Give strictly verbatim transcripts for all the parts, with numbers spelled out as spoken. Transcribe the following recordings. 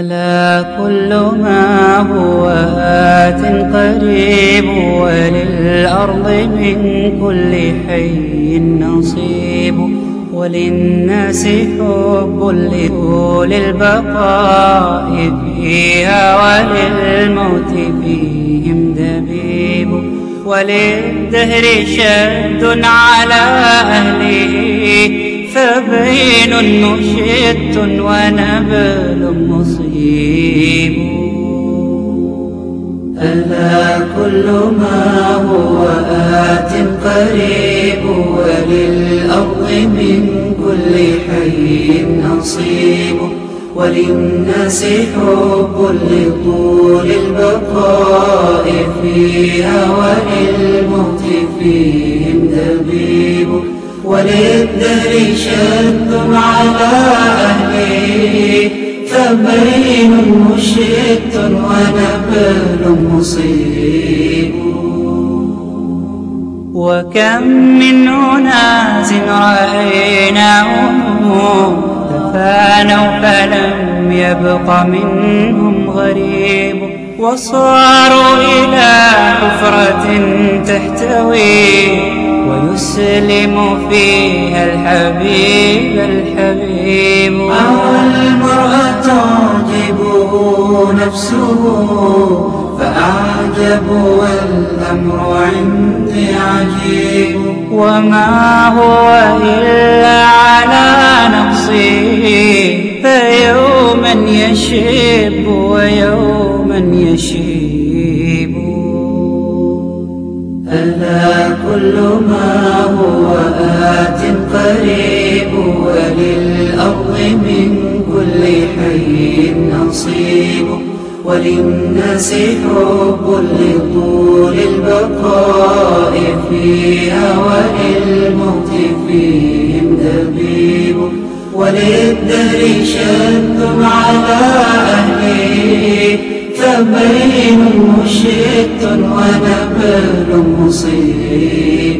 ألا كل ما هو آت قريب، وللأرض من كل حي نصيب، وللناس حب لطول البقاء فيها، وللموت فيهم دبيب، وللدهر شد على أهله، فبين مشت ونبل مصيب. ألا كل ما هو آت قريب، وللأرض من كل حي نصيب، وللناس حب لطول البقاء فيها، وللموت فيهم دبيب، وللدهر شد على أهله، فبين مشت ونبل مصيب. وكم من أناس رأيناهم تفانوا فلم يبق منهم غريب، وصاروا إلى حفرة تحتوي، ويسلم فيها الحبيب الحبيب. أو المرأة تعجبه نفسه، فأعجب والأمر عندي عجيب، وما هو إلا على نقصه، فيوما يشب ويوما يشيب. ألا كل ما هو آت قريب، وللأرض من كل حي نصيب، وللناس حب لطول البقاء فيها، وللموت فيهم دبيب، وللدهر شد على أهله، فبين مشت ونبل مصيب.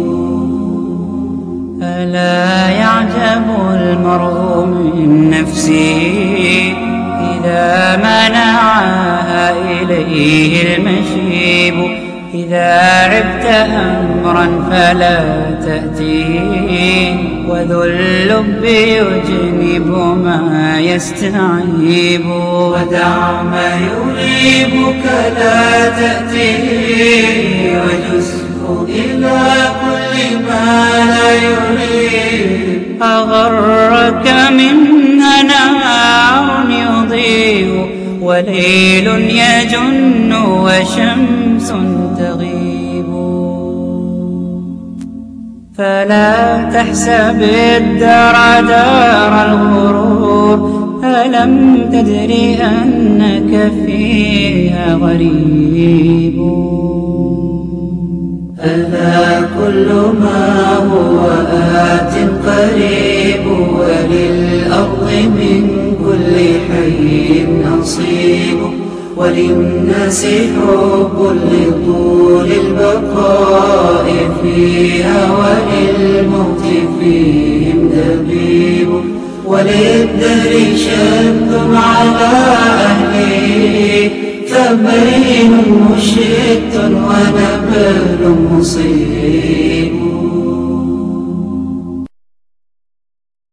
ألا يعجب المرء من نفسه إذا منعها إليه المشيب، إذا عبت أمرا فلا تأتيه، وذو اللب يجنب ما يستعيب. ودع ما يريبك لا تأتيه، وجزه إلى كل ما لا يريب. أغرك منها نهار يضيء، وليل يجن وشمس تغيب. فلا تحسب الدار دار الغرور، ألم تدر أنك فيها غريب. ألا كل ما هو آت قريب، وللأرض من كل حي نصيب، وللناس حب لطول البقاء فيها، وللموت فيهم دبيب، وللدهر شد على أهله، فبين مشت ونبل مصيب.